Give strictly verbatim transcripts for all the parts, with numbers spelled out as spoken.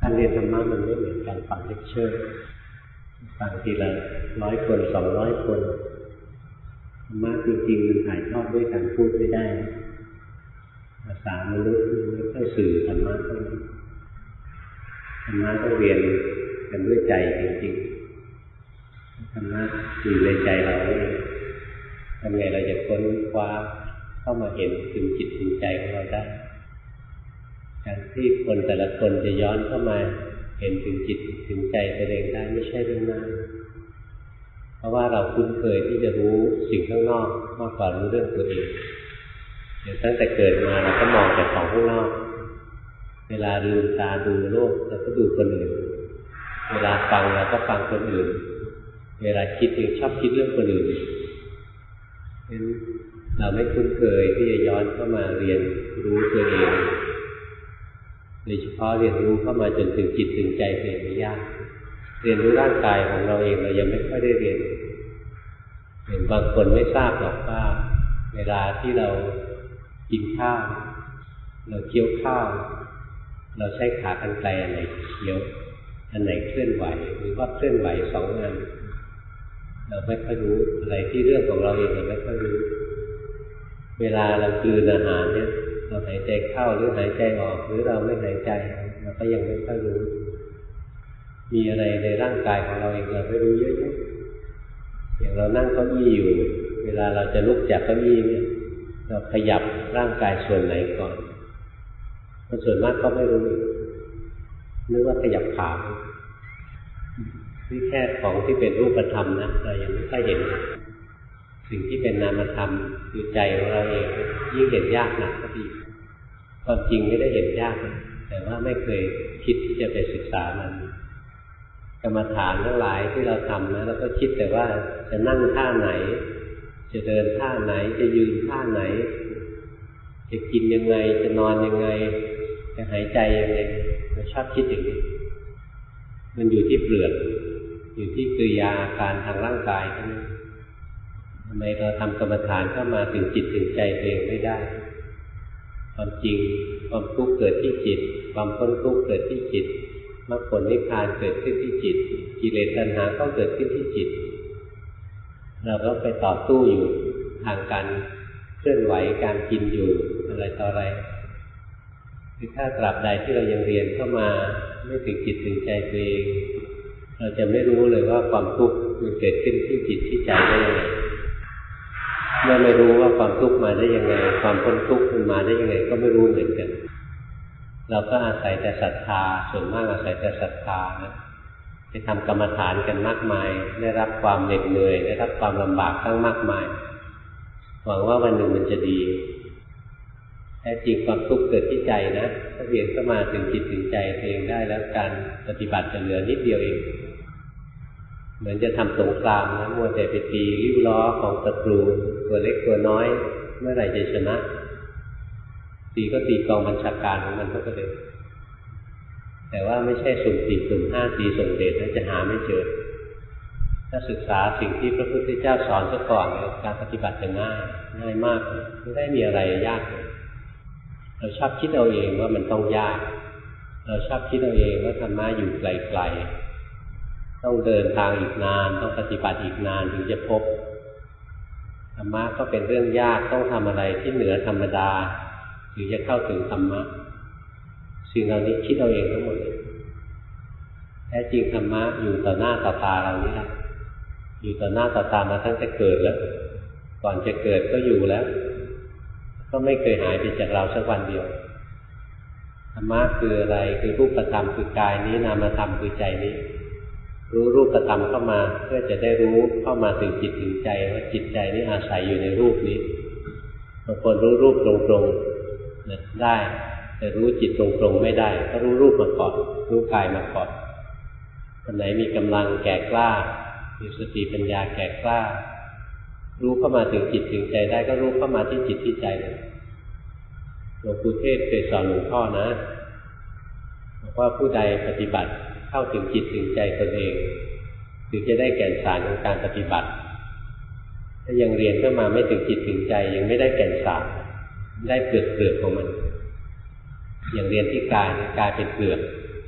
การเรียนธรรมะมันไม่เหมือนการฟังเลคเชอร์ฟังทีละร้อยคนสองร้อยคนธรรมะจริงๆมันถ่ายทอดด้วยการพูดไม่ได้ภาษามนุษย์ไม่ค่อยสื่อธรรมะเท่าไหร่ธรรมะต้องเรียนกันด้วยใจจริงๆธรรมะอยู่ในใจเราเองทำไงเราจะค้นคว้าเข้ามาเห็นถึงจิตถึงใจของเราได้การที่คนแต่ละคนจะย้อนเข้ามาเห็นถึงจิตถึงใจตัวเองได้ไม่ใช่เรื่องง่ายเพราะว่าเราคุ้นเคยที่จะรู้สิ่งข้างนอกมากกว่ารู้เรื่องตัวเองเดี๋ยวตั้งแต่เกิดมาเราก็มองแต่ของข้างนอกเวลาลืมตาดูโลกเราก็ดูคนอื่นเวลาฟังเราก็ฟังคนอื่นเวลาคิดยังชอบคิดเรื่องคนอื่นเพราะฉะนั้นเราไม่คุ้นเคยที่จะย้อนเข้ามาเรียนรู้ตัวเองโดยเฉพาะเรียนรู้เข้ามาจนถึงจิตถึงใจตัวเองไม่ยากเรียนรู้ร่างกายของเราเองเรายังไม่ค่อยได้เรียนเห็นบางคนไม่ทราบหรอกว่าเวลาที่เรากินข้าวเราเคี้ยวข้าวเราใช้ขากรรไกรอันไหนเคี้ยวอันไหนเคลื่อนไหวหรือว่าเคลื่อนไหวสองอันเราไม่ค่อยรู้อะไรที่เรื่องของเราเองเราไม่ค่อยรู้เวลาเรากลืนอาหารเนี่ยเราหายใจเข้าหรือหายใจออกหรือเราไม่หายใจเราก็ยังไม่ค่อยรู้มีอะไรในร่างกายของเราเองเราไม่รู้เยอะแยะอย่างเรานั่งเก้าอี้อยู่เวลาเราจะลุกจากเก้าอี้เนี่ยเราขยับร่างกายส่วนไหนก่อนคนส่วนมากก็ไม่รู้นึกว่าขยับขานี่แค่ของที่เป็นรูปธรรมนะเรายังไม่ค่อยเห็นสิ่งที่เป็นนามธรรมคือใจของเราเองยิ่งเห็นยากหนักก็ดีความจริงไม่ได้เห็นยากแต่ว่าไม่เคยคิดที่จะไปศึกษามันกรรมฐานทั้งหลายที่เราทำนะเราก็คิดแต่ว่าจะนั่งท่าไหนจะเดินท่าไหนจะยืนท่าไหนจะกินยังไงจะนอนยังไงจะหายใจยังไงเราชอบคิดอย่างนี้มันอยู่ที่เปลือกอยู่ที่กิริยาอาการทางร่างกายเท่านั้นทำไมเราทำกรรมฐานเข้ามาถึงจิตถึงใจตัวเองไม่ได้ความจริงความทุกข์เกิดที่จิตความพ้นทุกข์เกิดที่จิตมรรคผลนิพพานเกิดขึ้นที่จิตกิเลสตัณหาก็เกิดขึ้นที่จิตเราก็ไปต่อสู้อยู่ทางการเคลื่อนไหวการกินอยู่อะไรต่ออะไรคือถ้าตราบใดที่เรายังเรียนเข้ามาไม่ถึงจิตถึงใจตัวเองเราจะไม่รู้เลยว่าความทุกข์มันเกิดขึ้นที่จิตที่ใจได้ยังไงเมื่อไม่รู้ว่าความทุกข์มาได้ยังไงความพ้นทุกข์มันมาได้ยังไงก็ไม่รู้เหมือนกันเราก็อาศัยแต่ศรัทธาส่วนมากอาศัยแต่ศรัทธานะไปทำกรรมฐานกันมากมายได้รับความเหน็ดเหนื่อยได้รับความลำบากตั้งมากมายหวังว่าวันหนึ่งมันจะดีแท้จริงความทุกข์เกิดที่ใจนะถ้าเรียนเข้ามาถึงจิตถึงใจตัวเองได้แล้วการปฏิบัติจะเหลือนิดเดียวเองเหมือนจะทำสงครามนะมัวแต่ไปตีริ้วล้อของศัตรูตัวเล็กตัวน้อยเมื่อไหร่จะชนะตีก็ตีกองบัญชาการของมันเท่ากันเลยแต่ว่าไม่ใช่สุ่มสี่สุ่มห้าตีส่งเดชนั้นจะหาไม่เจอถ้าศึกษาสิ่งที่พระพุทธเจ้าสอนซะก่อนการปฏิบัติจะง่ายง่ายมากไม่ได้มีอะไรยากเลยเราชอบคิดเอาเองว่ามันต้องยากเราชอบคิดเอาเองว่าธรรมะอยู่ไกลๆต้องเดินทางอีกนานต้องปฏิบัติอีกนานถึงจะพบธรรมะก็เป็นเรื่องยากต้องทำอะไรที่เหนือธรรมดาถึงจะเข้าถึงธรรมะสิ่งเหล่านี้คิดเอาเองทั้งหมดแท้จริงธรรมะอยู่ต่อหน้าต่อตาเรานี่แหละอยู่ต่อหน้าต่อตามาตั้งแต่เกิดแล้วก่อนจะเกิดก็อยู่แล้วก็ไม่เคยหายไปจากเราสักวันเดียวธรรมะคืออะไรคือรูปธรรมคือกายนี้นามธรรมคือใจนี้รู้รูปธรรมเข้ามาเพื่อจะได้รู้เข้ามาถึงจิตถึงใจว่าจิตใจนี้อาศัยอยู่ในรูปนี้บางคนรู้รูปตรงๆได้แต่รู้จิตตรงๆไม่ได้ก็รู้รูปมาก่อนรู้กายมาก่อนคนไหนมีกำลังแก่กล้ามีสติปัญญาแก่กล้ารู้เข้ามาถึงจิตถึงใจได้ก็รู้เข้ามาที่จิตที่ใจเลยหลวงปู่เทศเคยสอนหลวงพ่อนะบอกว่าผู้ใดปฏิบัติเข้าถึงจิตถึงใจตนเองถึงจะได้แก่นสารของการปฏิบัติถ้ายังเรียนเข้ามาไม่ถึงจิตถึงใจยังไม่ได้แก่นสารได้เปลือกเปลือกของมันอย่างเรียนที่กายกายเป็นเปลือก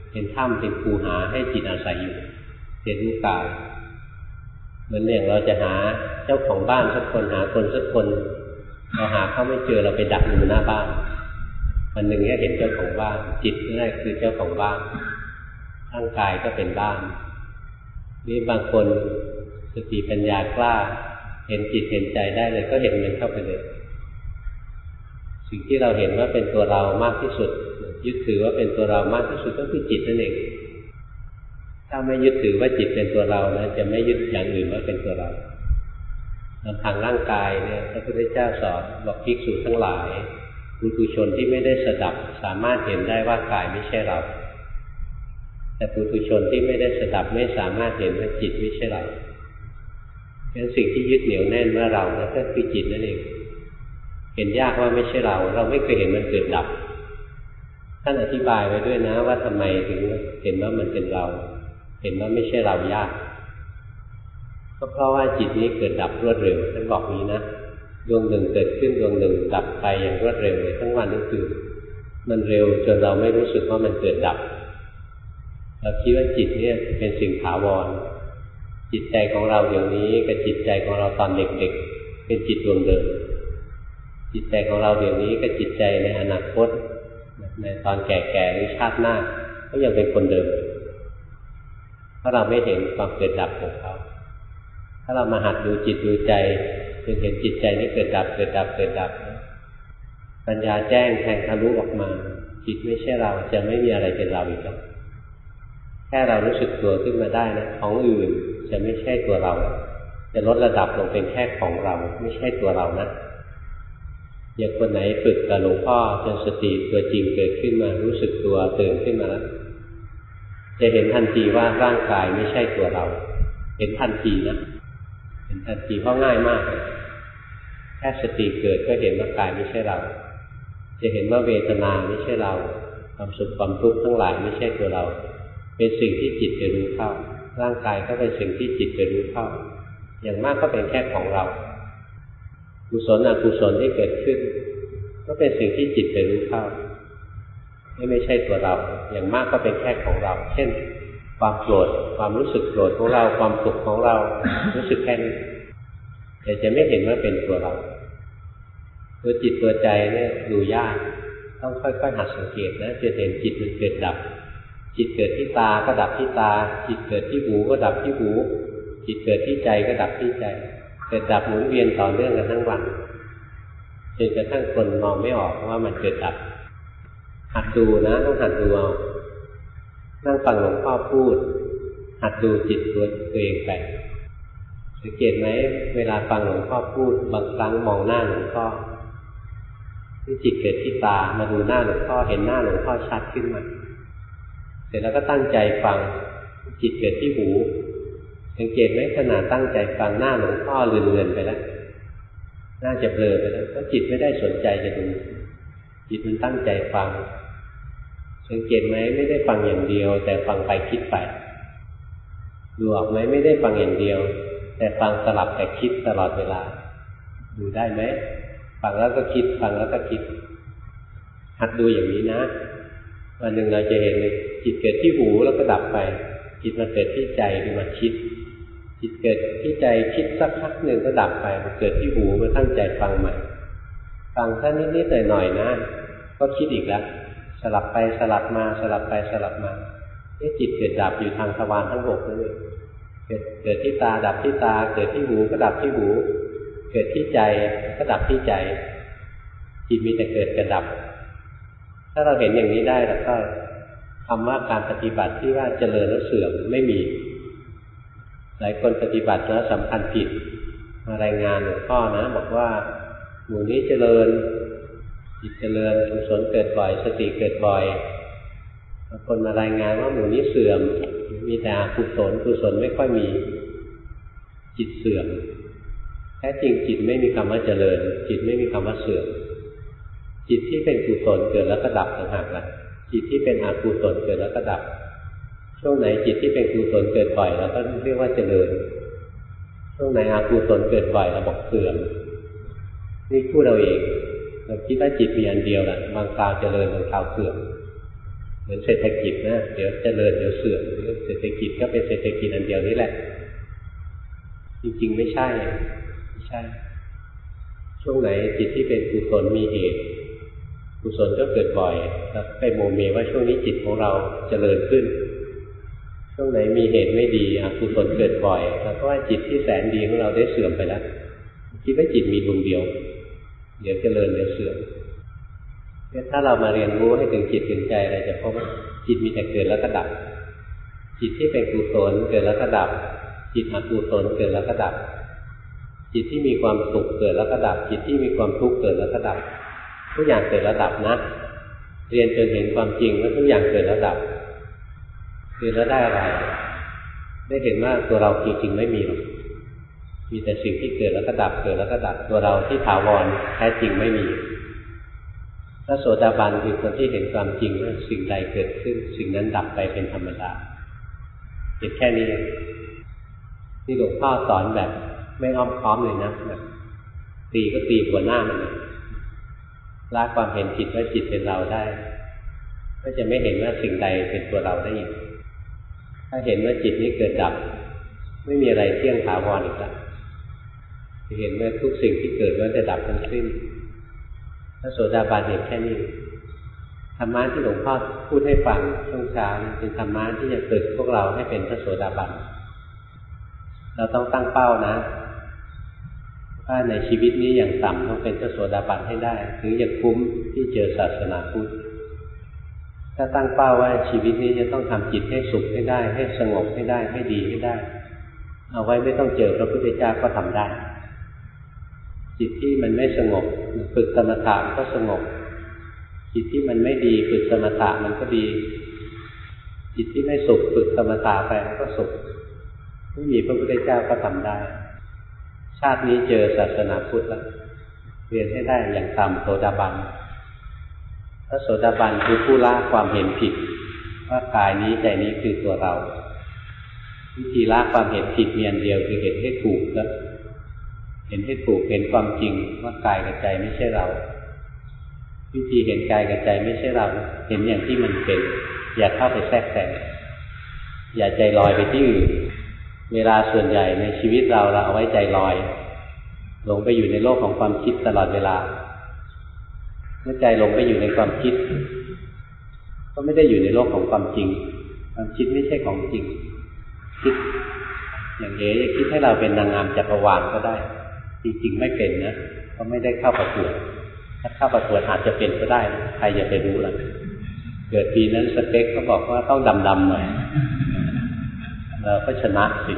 เป็นถ้ำเป็นคูหาให้จิตอาศัยอยู่เรียนรู้กายเหมือนอย่างเราจะหาเจ้าของบ้านสักคนหาคนสักคนเราหาเขาไม่เจอเราไปดักอยู่หน้าบ้านวันหนึ่งก็เห็นเจ้าของบ้านจิตนั่นคือเจ้าของบ้านร่างกายก็เป็นบ้านนี่บางคนสติปัญญากล้าเห็นจิตเห็นใจได้เลยก็เห็นมันเข้าไปเลยสิ่งที่เราเห็นว่าเป็นตัวเรามากที่สุดยึดถือว่าเป็นตัวเรามากที่สุดก็คือจิตนั่นเองถ้าไม่ยึดถือว่าจิตเป็นตัวเรานะจะไม่ยึดอย่างอื่นว่าเป็นตัวเราทางร่างกายเนี่ยพระพุทธเจ้าสอนบอกภิกษุทั้งหลายปุถุชนที่ไม่ได้สดับสามารถเห็นได้ว่ากายไม่ใช่เราแต่ปุถุชนที่ไม่ได้สดับไม่สามารถเห็นว่าจิตไม่ใช่เราเพราะฉะนั้นสิ่งที่ยึดเหนี่ยวแน่นว่าเรานั่นก็คือจิตนั่นเองเห็นยากว่าไม่ใช่เราเราไม่เคยเห็นมันเกิดดับท่านอธิบายไว้ด้วยนะว่าทำไมถึงเห็นว่ามันเป็นเราเห็นว่าไม่ใช่เรายากก็เพราะว่าจิตนี้เกิดดับรวดเร็วท่านบอกนี้นะดวงหนึ่งเกิดขึ้นดวงหนึ่งดับไปอย่างรวดเร็วเลยทั้งวันทั้งคืนมันเร็วจนเราไม่รู้สึกว่ามันเกิดดับเราคิดว่าจิตเนี่ยเป็นสิ่งถาวรจิตใจของเราเดี๋ยวนี้กับจิตใจของเราตอนเด็กๆเป็นจิตดวงเดิมจิตใจของเราเดี๋ยวนี้กับจิตใจในอนาคตในตอนแก่ๆหรือชาติหน้าก็ยังเป็นคนเดิมเพราะเราไม่เห็นความเกิดดับของเขาถ้าเรามาหัดดูจิตดูใจจนเห็นจิตใจนี้เกิดดับเกิดดับเกิดดับปัญญาแจ้งแทงทะลุออกมาจิตไม่ใช่เราจะไม่มีอะไรเป็นเราอีกแล้วแค่เรารู้สึกตัวขึ้นมาได้นะของอื่นจะไม่ใช่ตัวเราจะลดระดับลงเป็นแค่ของเราไม่ใช่ตัวเรานะอย่างคนไหนฝึกกับหลวงพ่อจนสติตัวจริงเกิดขึ้นมารู้สึกตัวตื่นขึ้นมาแล้วจะเห็นทันทีว่าร่างกายไม่ใช่ตัวเราเห็นทันทีนะเห็นทันทีเพราะง่ายมากแค่สติเกิดก็เห็นว่ากายไม่ใช่เราจะเห็นว่าเวทนาไม่ใช่เราความสุขความทุกข์ทั้งหลายไม่ใช่ตัวเราเป็นสิ่งที่จิตจะรู้เข้าร่างกายก็เป็นสิ่งที่จิตจะรู้เข้าอย่างมากก็เป็นแค่ของเรากุศลอกุศลที่เกิดขึ้นก็เป็นสิ่งที่จิตจะรู้เข้าไม่ใช่ตัวเราอย่างมากก็เป็นแค่ของเราเช่นความโกรธความรู้สึกโกรธของเราความสุขของเรารู้สึกแค่นี้แต่จะไม่เห็นว่าเป็นตัวเราตัวจิตตัวใจเนี่ยดูยากต้องค่อยๆหัดสังเกตนะจะเห็นจิตมันเกิดดับจิตเกิดที่ตาก็ดับที่ตาจิตเกิดที่หูก็ดับที่หูจิตเกิดที่ใจก็ดับที่ใจเกิดดับหมุนเวียนต่อเนื่องกันทั้งวันจนกระทั่งคนมองไม่ออกว่ามันเกิดดับหัดดูนะต้องหัดดูเอานั่งฟังหลวงพ่อพูดหัดดูจิตตัวตัวเองไปสังเกตไหมเวลาฟังหลวงพ่อพูดบางครั้งมองหน้าหลวงพ่อที่จิตเกิดที่ตามาดูหน้าหลวงพ่อเห็นหน้าหลวงพ่อชัดขึ้นมาเสร็จแล้วก็ตั้งใจฟังจิตเกิดที่หูสังเกตไหมขณะตั้งใจฟังหน้าหลวงพ่อเลือนๆไปแล้วน่าจะเบลอไปแล้วเพราะจิตไม่ได้สนใจจะดูจิตมันตั้งใจฟังสังเกตไหมไม่ได้ฟังอย่างเดียวแต่ฟังไปคิดไปดูออกไหมไม่ได้ฟังอย่างเดียวแต่ฟังสลับแต่คิดตลอดเวลาดูได้ไหมฟังแล้วก็คิดฟังแล้วก็คิดหัดดูอย่างนี้นะวันหนึ่งเราจะเห็นเลยจิตเกิดที่หูแล้วก็ดับไปจิตมาเกิดที่ใจคือมาคิดจิตเกิดที่ใจคิดสักพักหนึ่งก็ดับไปมาเกิดที่หูมาตั้งใจฟังใหม่ฟังแค่นิดๆหน่อยๆนะก็คิดอีกแล้วสลับไปสลับมาสลับไปสลับมานี่จิตเกิดดับอยู่ทางทวารทั้งหกนั่นเองเกิดเกิดที่ตาดับที่ตาเกิดที่หูก็ดับที่หูเกิดที่ใจก็ดับที่ใจจิตมีแต่เกิดกับดับถ้าเราเห็นอย่างนี้ได้แล้วก็คำว่าการปฏิบัติที่ว่าเจริญแล้วเสื่อมไม่มีหลายคนปฏิบัติแล้วสำคัญผิดมารายงานหลวงพ่อนะบอกว่าหมู่นี้เจริญจิตเจริญกุศลเกิดบ่อยสติเกิดบ่อยบางคนมารายงานว่าหมู่นี้เสื่อมมีแต่อกุศลกุศลไม่ค่อยมีจิตเสื่อมแท้จริงจิตไม่มีคำว่าเจริญจิตไม่มีคำว่าเสื่อมจิตที่เป็นกุศลเกิดแล้วก็ดับต่างหากล่ะจิตที่เป็นอกุศลเกิดแล้วก็ดับช่วงไหนจิตที่เป็นกุศลเกิดบ่อยเราก็เรียกว่าเจริญช่วงไหนอกุศลเกิดบ่อยเราบอกเสื่อมนี่พูดเราเองเราคิดว่าจิตมีอันเดียวแหละบางคราวเจริญบางคราวเสื่อมเหมือนเศรษฐกิจนะเดี๋ยวเจริญเดี๋ยวเสื่อมเศรษฐกิจก็เป็นเศรษฐกิจอันเดียวนี้แหละจริงๆไม่ใช่ไม่ใช่ช่วงไหนจิตที่เป็นกุศลมีเหตุกุศลก็เกิดบ่อยแล้วไปโมเมว่าช่วงนี้จิตของเราเจริญขึ้นช่วงไหนมีเหตุไม่ดีอกุศลเกิดบ่อยแล้วก็ว่าจิตที่แสนดีของเราได้เสื่อมไปแล้วคิดว่าจิตมีดวงเดียวเดี๋ยวเจริญเดี๋ยวเสื่อมถ้าเรามาเรียนรู้ให้ถึงจิตถึงใจเราจะพบว่าจิตมีแต่เกิดแล้วก็ดับจิตที่เป็นกุศลเกิดแล้วก็ดับจิตอกุศลเกิดแล้วก็ดับจิตที่มีความสุขเกิดแล้วก็ดับจิตที่มีความทุกข์เกิดแล้วก็ดับทุกอย่างเกิดแล้วดับนะเรียนจนเห็นความจริงว่าทุกอย่างเกิดแล้วดับเรียนแล้วได้อะไรได้เห็นว่าตัวเราจริงๆไม่มีหรอกมีแต่สิ่งที่เกิดแล้วก็ดับเกิดแล้วก็ดับตัวเราที่ถาวรแท้จริงไม่มีพระโสดาบันคือคนที่เห็นความจริงว่าสิ่งใดเกิดขึ้นสิ่งนั้นดับไปเป็นธรรมดาเห็นแค่นี้เองที่หลวงพ่อสอนแบบไม่อ้อมค้อมเลยนะแบบตีก็ตีหัวหน้ามันเลยละความเห็นผิดว่าจิตเป็นเราได้ก็จะไม่เห็นว่าสิ่งใดเป็นตัวเราได้อีกถ้าเห็นว่าจิตนี้เกิดดับไม่มีอะไรเที่ยงถาวรอีกแล้วจะเห็นว่าทุกสิ่งที่เกิดล้วนจะดับทั้งสิ้นพระโสดาบันเห็นแค่นี้ธรรมะที่หลวงพ่อพูดให้ฟังช่วงเช้าเป็นธรรมะที่จะฝึกพวกเราให้เป็นพระโสดาบันเราต้องตั้งเป้านะว่าในชีวิตนี้อย่างต่ำต้องเป็นพระโสดาบันให้ได้ถึงจะคุ้มที่เจอศาสนาพุทธถ้าตั้งเป้าว่าชีวิตนี้จะต้องทำจิตให้สุขให้ได้ให้สงบให้ได้ให้ดีให้ได้เอาไว้ไม่ต้องเจอพระพุทธเจ้าก็ทำได้จิตที่มันไม่สงบฝึกสมถะก็สงบจิตที่มันไม่ดีฝึกสมถะมันก็ดีจิตที่ไม่สุขฝึกสมถะไปมันก็สุขไม่มีพระพุทธเจ้าก็ทำได้ชาตินี้เจอศาสนาพุทธแล้วเรียนให้ได้อย่างต่ำโสดาบันพระโสดาบันคือผู้ละความเห็นผิดว่ากายนี้ใจนี้คือตัวเราวิธีละความเห็นผิดมีอันเดียวคือเห็นให้ถูกแล้วเห็นให้ถูกเห็นความจริงว่ากายกับใจไม่ใช่เราวิธีเห็นกายกับใจไม่ใช่เราเห็นอย่างที่มันเป็นอย่าเข้าไปแทรกแซงอย่าใจลอยไปที่อื่นเวลาส่วนใหญ่ในชีวิตเราเราเอาไว้ใจลอยหลงไปอยู่ในโลกของความคิดตลอดเวลาเมื่อใจลงไปอยู่ในความคิดก็ไม่ได้อยู่ในโลกของความจริงความคิดไม่ใช่ของจริงคิดอย่างเอ๋จะคิดให้เราเป็นนางงามจักรวาลก็ได้จริงๆไม่เป็นนะก็ไม่ได้เข้าประกวดถ้าเข้าประกวดอาจจะเป็นก็ได้ใครจะไปรู้ล่ะเกิดปีนั้นสเปคเขาบอกว่าต้องดำๆหน่อยเราก็ชนะสิ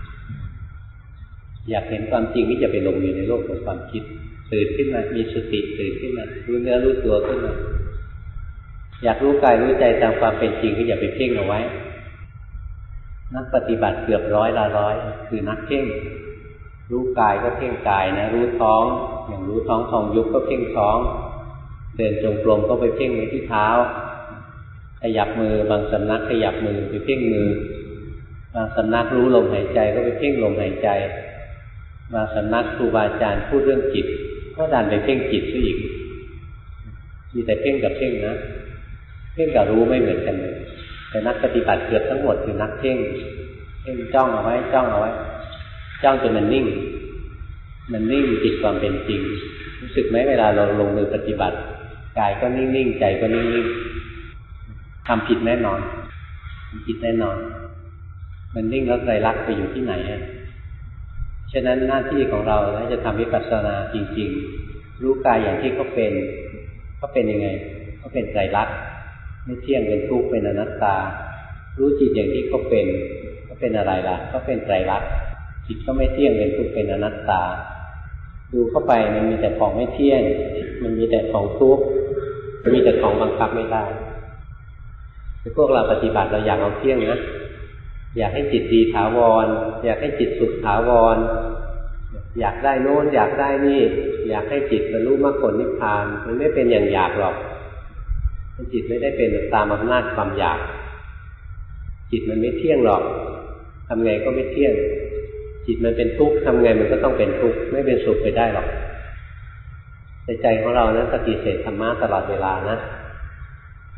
อยากเห็นความจริงที่จะไปลงอยู่ในโลกของความคิดตื่นขึ้นมามีสติตื่นขึ้นมารู้เนื้อรู้ตัวขึ้นมาอยากรู้กายรู้ใจตามความเป็นจริงก็อย่าไปเพ่งเอาไว้นักปฏิบัติเกือบร้อยละร้อยคือนักเพ่งรู้กายก็เพ่งกายนะรู้ท้องอย่างรู้ท้องทองยุบก็เพ่งท้องเดินจงกรมก็ไปเพ่งไว้ที่เท้าขยับมือบางสำนักขยับมือไปเพ่งมือบางสำนักรู้ลมหายใจก็ไปเพ่งลมหายใจบางสำนักครูบาอาจารย์พูดเรื่องจิตก็ดันไปเพ่งจิตซะอีกมีแต่เพ่งกับเพ่งนะเพ่งกับรู้ไม่เหมือนกันเลยแต่นักปฏิบัติเกือบทั้งหมดคือนักเพ่งเพ่งจ้องเอาไว้จ้องเอาไว้จ้องจนมันนิ่งมันนิ่งจิตความเป็นจริงรู้สึกไหมเวลาเราลงมือปฏิบัติกายก็นิ่งๆใจก็นิ่งๆทำผิดแน่นอนทำผิดแน่นอนมันนิ่งแล้วไตรลักษณ์ไปอยู่ที่ไหนอ่ะฉะนั้นหน้าที่ของเราถ้าจะทำวิปัสสนาจริงๆรู้กายอย่างที่เขาเป็นเขาเป็นยังไงเขาเป็นไตรลักษณ์ไม่เที่ยงเป็นทุกข์เป็นอนัตตารู้จิตอย่างที่เขาเป็นเขาเป็นอะไรล่ะเขาเป็นไตรลักษณ์จิตก็ไม่เที่ยงเป็นทุกข์เป็นอนัตตาดูเข้าไปมันมีแต่ของไม่เที่ยงมันมีแต่ของทุกข์มันมีแต่ของบังคับไม่ได้แต่พวกเราปฏิบัติเราอยากเอาเที่ยงนะอยากให้จิตดีถาวรอยากให้จิตสุขถาวรอยากได้โน้นอยากได้นี่อยากให้จิตบรรลุมรรคผลนิพพานมันไม่เป็นอย่างอยากหรอกจิตไม่ได้เป็นตามอำนาจความอยากจิตมันไม่เที่ยงหรอกทำไงก็ไม่เที่ยงจิตมันเป็นทุกข์ทำไงมันก็ต้องเป็นทุกข์ไม่เป็นสุขไปได้หรอกในใจของเรานะปฏิเสธธรรมะตลอดเวลานะ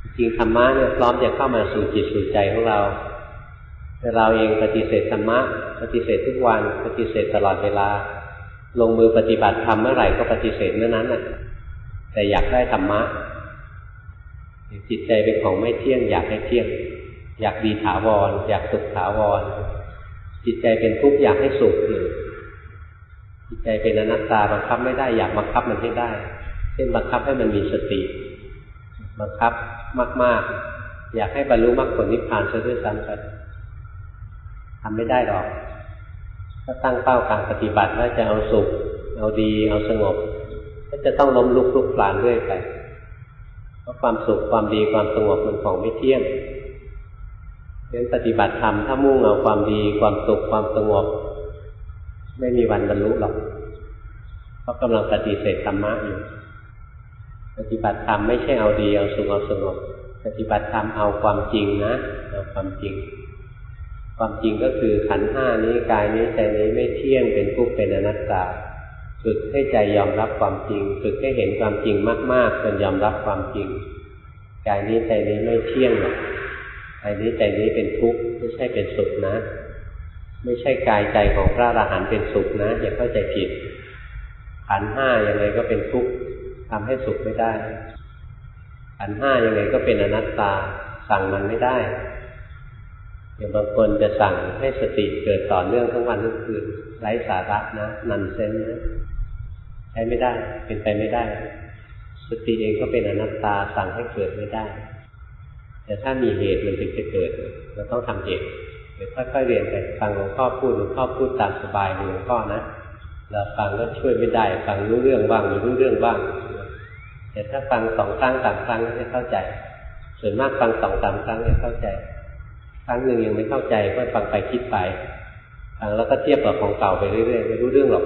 จริงธรรมะเนี่ยพร้อมจะเข้ามาสู่จิตสู่ใจของเราแต่เราเองปฏิเสธธรรมะปฏิเสธทุกวันปฏิเสธตลอดเวลาลงมือปฏิบัติธรรมเมื่อไหร่ก็ปฏิเสธเมื่อนั้นน่ะแต่อยากได้ธรรมะจิตใจเป็นของไม่เที่ยงอยากให้เที่ยงอยากดีถาวรอยากสุขถาวรจิตใจเป็นทุกข์อยากให้สุขอยู่จิตใจเป็นอนัตตาบังคับไม่ได้อยากบังคับมันให้ได้เช่นบังคับให้มันมีสติบังคับมากๆอยากให้บรรลุมรรคผลนิพพานซะด้วยซ้ำไปทำไม่ได้หรอกถ้าตั้งเป้าการปฏิบัติว่าจะเอาสุขเอาดีเอาสงบก็จะต้องล้มลุกคลุกคลานเรื่อยไปเพราะความสุขความดีความสงบมันของไม่เที่ยงเพราะฉะนั้นปฏิบัติธรรมถ้ามุ่งเอาความดีความสุขความสงบไม่มีวันบรรลุหรอกเพราะกำลังปฏิเสธธรรมะอยู่ปฏิบัติธรรมไม่ใช่เอาดีเอาสุขเอาสงบปฏิบัติธรรมเอาความจริงนะเอาความจริงความจริงก็คือขันธ์ห้านี้กายนี้ใจนี้ไม่เที่ยงเป็นทุกข์เป็นอนัตตาฝึกให้ใจยอมรับความจริงฝึกให้เห็นความจริงมากๆจนยอมรับความจริงกายนี้ใจนี้ไม่เที่ยงหรอกกายนี้ใจนี้เป็นทุกข์ไม่ใช่เป็นสุขนะไม่ใช่กายใจของพระอรหันต์เป็นสุขนะอย่าเข้าใจผิดขันธ์ห้ายังไงก็เป็นทุกข์ทำให้สุขไม่ได้ขันธ์ห้ายังไงก็เป็นอนัตตาสั่งมันไม่ได้อย่างบางคนจะสั่งให้สติเกิดต่อเนื่องทั้งวันทั้งคืนไร้สาระนะนันเซนนะใช้ไม่ได้เป็นไปไม่ได้สติเองก็เป็นอนัตตาสั่งให้เกิดไม่ได้แต่ถ้ามีเหตุมันถึงจะเกิดเราต้องทำเหตุเดี๋ยวค่อยๆเรียนไปฟังหลวงพ่อพูดหลวงพ่อพูดตามสบายของหลวงพ่อนะเราฟังก็ช่วยไม่ได้ฟังรู้เรื่องบ้างไม่รู้เรื่องบ้างแต่ถ้าฟังสองครั้งสามครั้งก็จะเข้าใจส่วนมากฟังสองสามครั้งจะเข้าใจครั้งหนึ่งยังไม่เข้าใจก็ฟังไปคิดไปฟังแล้วก็เทียบกับของเก่าไปเรื่อยๆไม่รู้เรื่องหรอก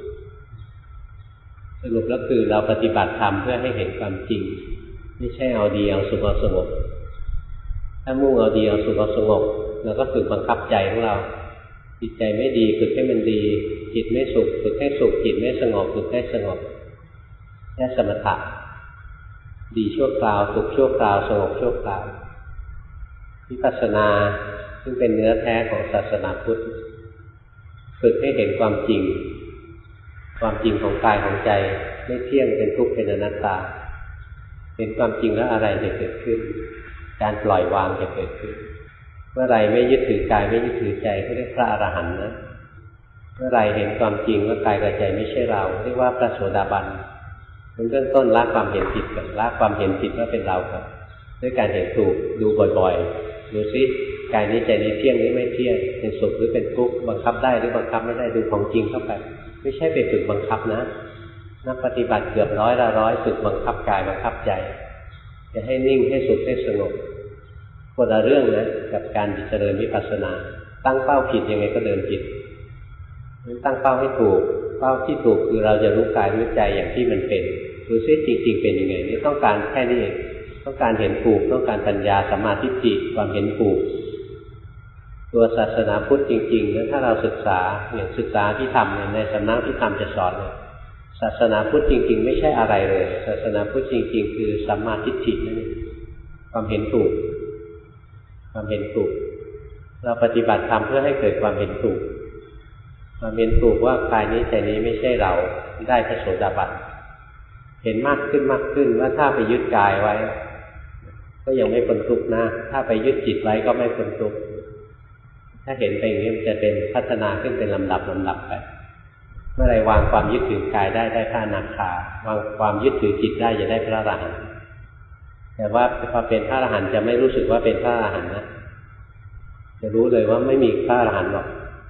สรุปแล้วคือเราปฏิบัติธรรมเพื่อให้เห็นความจริงไม่ใช่เอาดีเอาสุขเอาสงบถ้ามุ่งเอาดีเอาสุขเอาสงบเราก็ฝึกบังคับใจของเราจิตใจไม่ดีฝึกให้มันดีจิตไม่สุขฝึกให้สุขจิตไม่สงบฝึกให้สงบแค่สมถะดีชั่วคราวสุขชั่วคราวสงบชั่วคราววิปัสสนาซึ่งเป็นเนื้อแท้ของศาสนาพุทธฝึกให้เห็นความจริงความจริงของกายของใจไม่เที่ยงเป็นทุกข์เป็นอนัตตาเห็นความจริงแล้วอะไรจะเกิดขึ้นการปล่อยวางจะเกิดขึ้นเมื่อไรไม่ยึดถือกายไม่ยึดถือใจเขาเรียกพระอรหันต์นะเมื่อไรเห็นความจริงว่ากายกับใจไม่ใช่เราเรียกว่าพระโสดาบันเป็นเบื้องต้นละความเห็นผิดก่อนละความเห็นผิดว่าเป็นเราครับด้วยการเห็นถูกดูบ่อยๆดูซิกายนี้ใจนี้เที่ยงหรือไม่เที่ยงเป็นสุขหรือเป็นทุกข์บังคับได้หรือบังคับไม่ได้ดูของจริงเข้าไปไม่ใช่ไปฝึกบังคับนะนักปฏิบัติเกือบร้อยละร้อยฝึกบังคับกายบังคับใจจะให้นิ่งให้สุขให้สงบคนละเรื่องนะกับการเจริญวิปัสสนาตั้งเป้าผิดยังไงก็เดินผิดนั้นตั้งเป้าให้ถูกเป้าที่ถูกคือเราจะรู้กายรู้ใจอย่างที่มันเป็นดูซิจริงๆเป็นยังไงนี่ต้องการแค่นี้เองต้องการเห็นถูกต้องการปัญญาสัมมาทิฏฐิความเห็นถูกตัวศาสนาพุทธจริงๆนะถ้าเราศึกษาอย่างศึกษาที่ทำเนี่ยในสำนักที่ทำจะสอนเลยศาสนาพุทธจริงๆไม่ใช่อะไรเลยศาสนาพุทธจริงๆคือสัมมาทิฏฐินั่นเองความเห็นถูกความเห็นถูกเราปฏิบัติธรรมเพื่อให้เกิดความเห็นถูกความเห็นถูกว่ากายนี้ใจนี้ไม่ใช่เราได้พระโสดาบันเห็นมากขึ้นมากขึ้นว่าถ้าไปยึดกายไว้ก็ยังไม่พ้นทุกข์นะถ้าไปยึดจิตไว้ก็ไม่พ้นทุกข์ถ้าเห็นไปอย่างนี้มันจะเป็นพัฒนาขึ้นเป็นลำดับลำดับไปเมื่อไรวางความยึดถือกายได้ได้พระอนาคาวางความยึดถือจิตได้จะได้พระอรหันต์แต่ว่าพอเป็นพระอรหันต์จะไม่รู้สึกว่าเป็นพระอรหันต์นะจะรู้เลยว่าไม่มีพระอรหันต์หรอก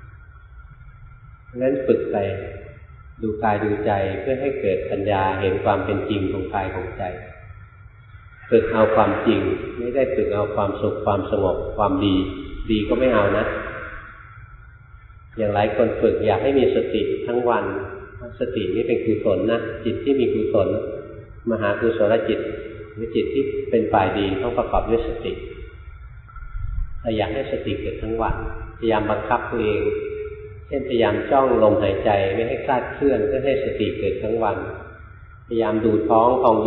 งั้นฝึกไปดูกายดูใจเพื่อให้เกิดปัญญาเห็นความเป็นจริงของกายของใจฝึกเอาความจริงไม่ได้ฝึกเอาความสุขความสงบความดีดีก็ไม่เอานะอย่างหลายคนฝึกอยากให้มีสติทั้งวันสตินี่เป็นกุศลนะจิตที่มีกุศลมหากุศลจิตหรือจิตที่เป็นฝ่ายดีต้องประกอบด้วยสติเราอยากให้สติเกิดทั้งวันพยายามบังคับตัวเองเช่นพยายามจ้องลมหายใจไม่ให้คลาดเคลื่อนเพื่อให้สติเกิดทั้งวันพยายามดูท้องพองยุบ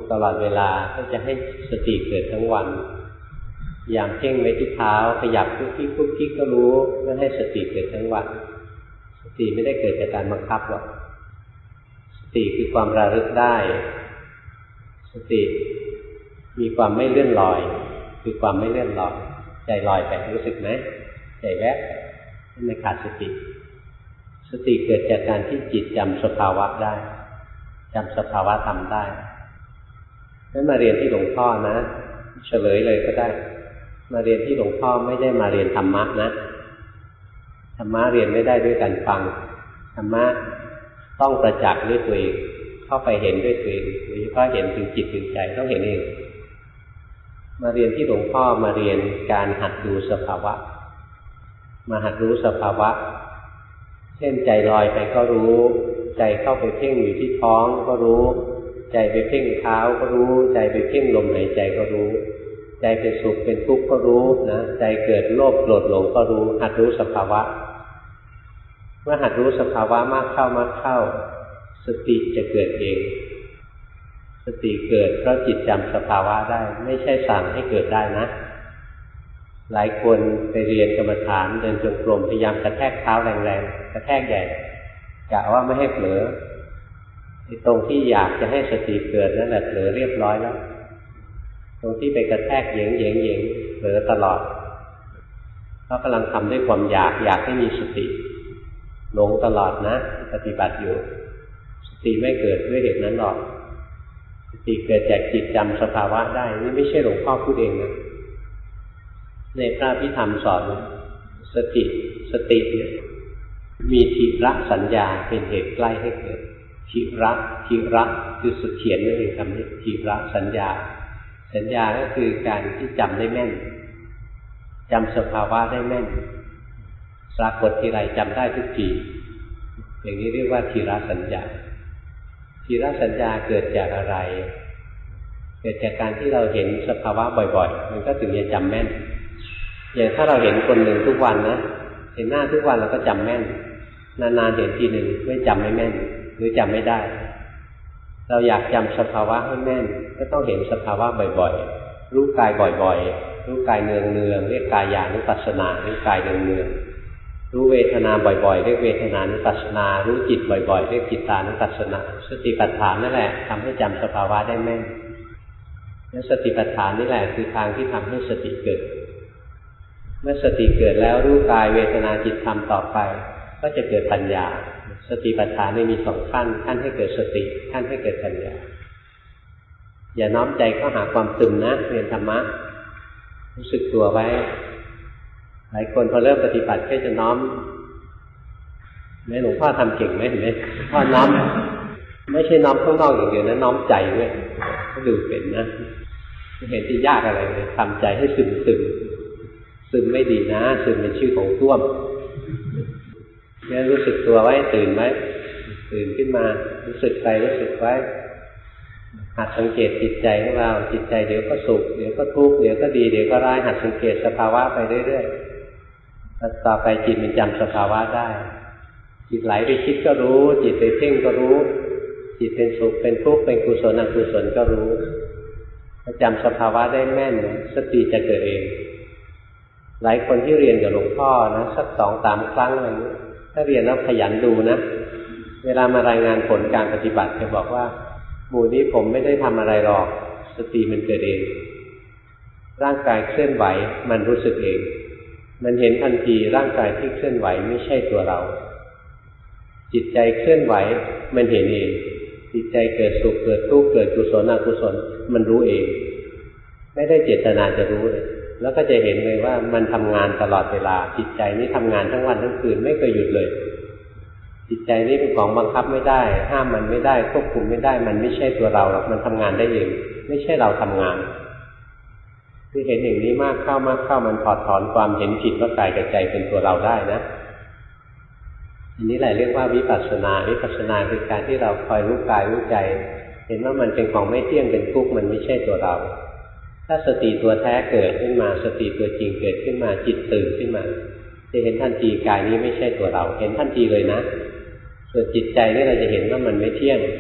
ตลอดเวลาก็จะให้สติเกิดทั้งวันอย่างเพ่งไว้ที่เท้าขยับคุกกิ๊กคุกกิ๊กก็รู้ก็ให้สติเกิดทั้งวันสติไม่ได้เกิดจากการบังคับหรอกสติคือความระลึกได้สติมีความไม่เลื่อนลอยคือความไม่เลื่อนลอยใจลอยไปรู้สึกไหมใจแวบไม่ขาดสติสติเกิดจากการที่จิตจำสภาวะได้จำสภาวะธรรมได้งั้นมาเรียนที่หลวงพ่อนะเฉลยเลยก็ได้มาเรียนที่หลวงพ่อไม่ได้มาเรียนธรรมะนะธรรมะเรียนไม่ได้ด้วยการฟังธรรมะต้องประจักษ์ด้วยตัวเองเข้าไปเห็นด้วยตัวเองโดยเฉพาะเห็นถึงจิตถึงใจต้องเห็นเองมาเรียนที่หลวงพ่อมาเรียนการหัดดูสภาวะมาหัดรู้สภาวะเช่นใจลอยไปก็รู้ใจเข้าไปเพ่งอยู่ที่ท้องก็รู้ใจไปเพ่งเท้าก็รู้ใจไปเพ่งลมหายใจก็รู้ใจเป็นสุขเป็นทุกข์ก็รู้นะใจเกิดโลภโกรธหลงก็รู้หัดรู้สภาวะเมื่อหัดรู้สภาวะมากเข้ามากเข้าสติจะเกิดเองสติเกิดเพราะจิตจำสภาวะได้ไม่ใช่สั่งให้เกิดได้นะหลายคนไปเรียนกรรมฐานเดินจงกรมพยายามกระแทกเท้าแรงๆกระแทกใหญ่กะว่าไม่ให้เผลอไอ้ตรงที่อยากจะให้สติเกิดนั่นแหละเผลอเรียบร้อยแล้วตรงที่ไปกระแทกเหยงเหยงเหยงเผลอตลอดเพราะกำลังทำด้วยความอยากอยากให้มีสติหลงตลอดนะปฏิบัติอยู่สติไม่เกิดด้วยเหตุนั้นหรอกสติเกิดจากจิตจำสภาวะได้นี่ไม่ใช่หลวงพ่อพูดเองนะในพระพิธรรมสอนสติสติเนี่ยมีทิระสัญญาเป็นเหตุใกล้ให้เกิดทิระทิระคือสุดเขียนนั่นเองคำนี้ทิระสัญญาสัญญาก็คือการที่จำได้แม่นจำสภาวะได้แม่นปรากฏทีไรจำได้ทุกทีอย่างนี้เรียกว่าทิระสัญญาทิระสัญญาเกิดจากอะไรเกิดจากการที่เราเห็นสภาวะบ่อยๆมันก็ถึงจะจำแม่นอย่างถ้าเราเห็นคนหนึ่งทุกวันนะเห็นหน้าทุกวันเราก็จำแม่นนานๆเห็นทีหนึ่งไม่จำไม่แม่นหรือจำไม่ได้เราอยากจำสภาวะให้แม่นก็ต้องเห็นสภาวะบ่อยๆรู้กายบ่อยๆรู้กายเนืองๆเรียกกายญาณุปัสสนารู้กายเนืองๆรู้เวทนาบ่อยๆเรียกเวทนานุปัสสนารู้จิตบ่อยๆเรียกจิตานุปัสสนาสติปัฏฐานนั่นแหละทำให้จำสภาวะได้แม่นและสติปัฏฐานนี่แหละคือทางที่ทำให้สติเกิดเมื่อสติเกิดแล้วรู้กายเวทนาจิตธรรมต่อไปก็จะเกิดปัญญาสติปัฏฐานมีสองขั้นขั้นให้เกิดสติขั้นให้เกิดปัญญาอย่าน้อมใจเข้าหาความซึมนะเรียนธรรมะรู้สึกตัวไว้หลายคนพอเริ่มปฏิบัติก็จะน้อมแม่หลวงพ่อทำเก่งไหมเห็นไหมพ่อน้อมไม่ใช่น้อมข้างนอกอย่างเดียวนะน้อมใจด้วยก็ดูเป็นนะไม่เห็นที่ยากอะไรเลยทำใจให้ซึมซึมซึมไม่ดีนะซึมเป็นชื่อของท่วมเนี่ยรู้สึกตัวไว้ตื่นไว้ตื่นขึ้นมารู้สึกไปรู้สึกไว้หัดสังเกตจิตใจของเราจิตใจเดี๋ยวก็สุขเดี๋ยวก็ทุกข์เดี๋ยวก็ดีเดี๋ยวก็ร้ายหัดสังเกตสภาวะไปเรื่อยๆต่อไปจิตมันจำสภาวะได้จิตไหลไปคิดก็รู้จิตไปเพ่งก็รู้จิตเป็นสุขเป็นทุกข์เป็นกุศลอกุศลก็รู้ถ้าจำสภาวะได้แม่นสติจะเกิดเองหลายคนที่เรียนกับหลวงพ่อนะสักสองสามครั้งอะไรนี้ถ้าเรียนแล้วขยันดูนะเวลามารายงานผลการปฏิบัติจะบอกว่าหมู่นี้ผมไม่ได้ทำอะไรหรอกสติมันเกิดเองร่างกายเคลื่อนไหวมันรู้สึกเองมันเห็นทันทีร่างกายที่เคลื่อนไหวไม่ใช่ตัวเราจิตใจเคลื่อนไหวมันเห็นเองจิตใจเกิดสุขเกิดทุกข์เกิดกุศลอกุศลมันรู้เองไม่ได้เจตนาจะรู้เลยแล้วก็จะเห็นเลยว่ามันทำงานตลอดเวลาจิตใจนี่ทำงานทั้งวันทั้งคืนไม่เคยหยุดเลยจิตใจนี่เป็นของบังคับไม่ได้ห้ามมันไม่ได้ควบคุมไม่ได้มันไม่ใช่ตัวเราหรอกมันทำงานได้เองไม่ใช่เราทำงานที่เห็นอย่างนี้มากเข้ามากเข้ามันถอดถอนความเห็นผิดว่ากายกับใจเป็นตัวเราได้นะอันนี้แหละเรียกว่าวิปัสสนาวิปัสสนาคือการที่เราคอยรู้กายรู้ใจเห็นว่ามันเป็นของไม่เที่ยงเป็นทุกข์มันไม่ใช่ตัวเราถ้าสติตัวแท้เกิดขึ้นมาสติตัวจริงเกิดขึ้นมาจิตตื่นขึ้นมาจะเห็นทันทีกายนี้ไม่ใช่ตัวเราเห็นทันทีเลยนะส่วนจิตใจนี่เราจะเห็นว่ามันไม่เที่ยง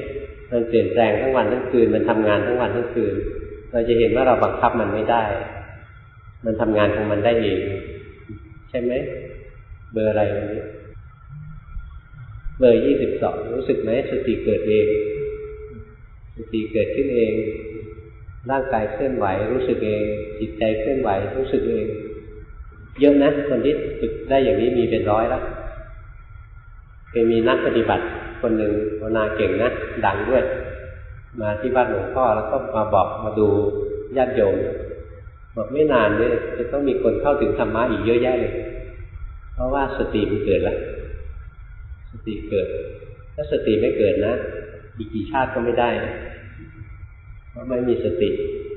มันเปลี่ยนแปลงทั้งวันทั้งคืนมันทำงานทั้งวันทั้งคืนเราจะเห็นว่าเราบังคับมันไม่ได้มันทำงานของมันได้เองใช่ไหมเบอร์อะไรวันนี้เบอร์ยี่สิบสองรู้สึกไหมสติเกิดเองสติเกิดขึ้นเองร่างกายเคลื่อนไหวรู้สึกเองจิตใจเคลื่อนไหวรู้สึกเองเยอะนะคนที่ฝึกได้อย่างนี้มีเป็นร้อยแล้วเคยมีนักปฏิบัติคนหนึ่งภาวนาเก่งนะดังด้วยมาที่บ้านหลวงพ่อแล้วก็มาบอกมาดูญาติโยมบอกไม่นานเนี่ยจะต้องมีคนเข้าถึงธรรมะอีกเยอะแยะเลยเพราะว่าสติมันเกิดแล้วสติเกิดถ้าสติไม่เกิดนะอีกกี่ชาติก็ไม่ได้เพราะไม่มีสติ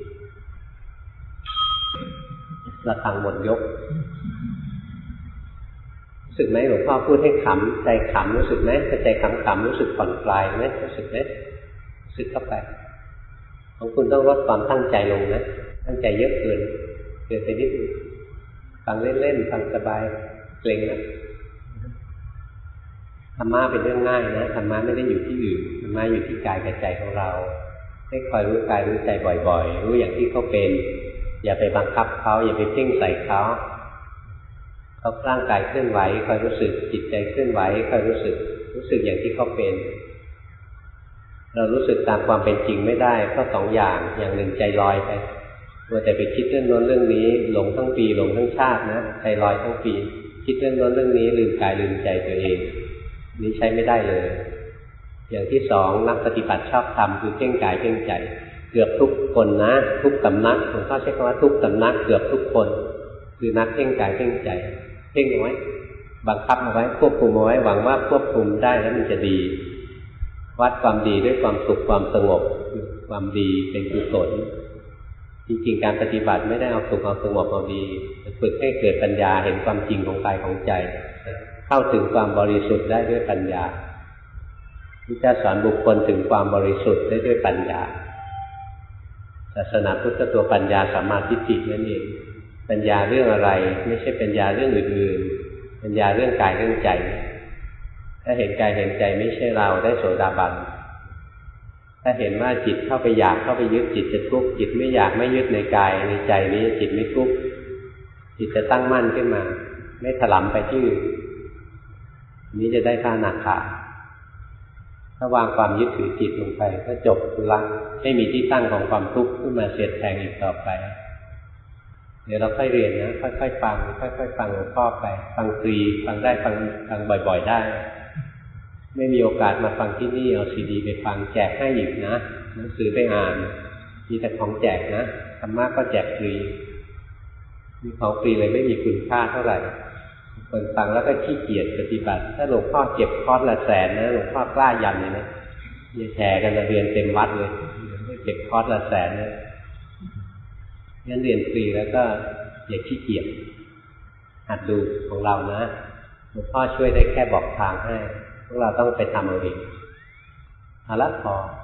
ระฆังหมดยกรู้สึกไหมหลวงพ่อพูดให้ขำใจขำรู้สึกไหมใจขำขำรู้สึกผ่อนคลายไหมรู้สึกไหมรู้สึกเข้าไปของคุณต้องลดความตั้งใจลงนะตั้งใจเยอะเกินเกินไปนิดนึงฟังเล่นๆฟังสบายเกรงนะธรรมะเป็นเรื่องง่ายนะธรรมะไม่ได้อยู่ที่อื่นธรรมะอยู่ที่กายกับใจของเราให้คอยรู้กายรู้ใจบ่อยๆรู้อย่างที่เขาเป็นอย่าไปบังคับเขาอย่าไปเพ่งใส่เขาเขาร่างกายเคลื่อนไหวคอยรู้สึกจิตใจเคลื่อนไหวคอยรู้สึกรู้สึกอย่างที่เขาเป็นเรารู้สึกตามความเป็นจริงไม่ได้ก็สองอย่างอย่างหนึ่งใจลอยไปมัวแต่ไปคิดเรื่องโน้นเรื่องนี้หลงทั้งปีหลงทั้งชาตินะใจลอยทั้งปีคิดเรื่องโน้นเรื่องนี้ลืมกายลืมใจตัวเองนี้ใช้ไม่ได้เลยอย่างที่สองนักปฏิบัติชอบทำคือเพ่งกายเพ่งใจเกือบทุกคนนะทุกสำนักหลวงพ่อใช้คำว่าทุกสำนักเกือบทุกคนคือนักเพ่งกายเพ่งใจเพ่งเอาไว้บังคับเอาไว้ควบคุมเอาไว้หวังว่าควบคุมได้แล้วมันจะดีวัดความดีด้วยความสุขความสงบความดีเป็นกุศลจริงๆการปฏิบัติไม่ได้เอาสุขเอาสงบเอาดีฝึกให้เกิดปัญญาเห็นความจริงของกายของใจเข้าถึงความบริสุทธิ์ได้ด้วยปัญญาที่จะสอนบุคคลถึงความบริสุทธิ์ได้ด้วยปัญญาศาสนาพุทธตัวปัญญาสัมมาทิฏฐินั่นเองปัญญาเรื่องอะไรไม่ใช่ปัญญาเรื่องอื่นๆปัญญาเรื่องกายเรื่องใจถ้าเห็นกายเห็นใจไม่ใช่เราได้โสดาบันถ้าเห็นว่าจิตเข้าไปอยากเข้าไปยึดจิตจะทุกข์จิตไม่อยากไม่ยึดในกายในใจนี้จิตไม่ทุกข์จิตจะตั้งมั่นขึ้นมาไม่ถลำไปที่อื่นนี้จะได้พระอนาคาถ้าวางความยึดถือจิตลงไปก็จบละไม่มีที่ตั้งของความทุกข์ขึ้นมาเสียดแทงอีกต่อไปเดี๋ยวเราค่อยเรียนนะค่อยๆฟังค่อยๆฟังหลวงพ่อไปฟังฟรีฟังได้ฟังฟังบ่อยๆได้ไม่มีโอกาสมาฟังที่นี่เอาซีดีไปฟังแจกให้อีกนะหนังสือไปอ่านมีแต่ของแจกนะธรรมะก็แจกฟรีมีของฟรีเลยไม่มีคุณค่าเท่าไหร่คนฟังแล้วก็ขี้เกียจปฏิบัติถ้าหลวงพ่อเก็บคอร์สละแสนนะหลวงพ่อกล้ายันเลยนะอย่าแชร์กันมาเรียนเต็มวัดเลยเก็บคอร์สละแสนนะงั้นเรียนฟรีแล้วก็อย่าขี้เกียจหัดดูของเรานะหลวงพ่อช่วยได้แค่บอกทางให้พวกเราต้องไปทำเอาเองเอาละพอ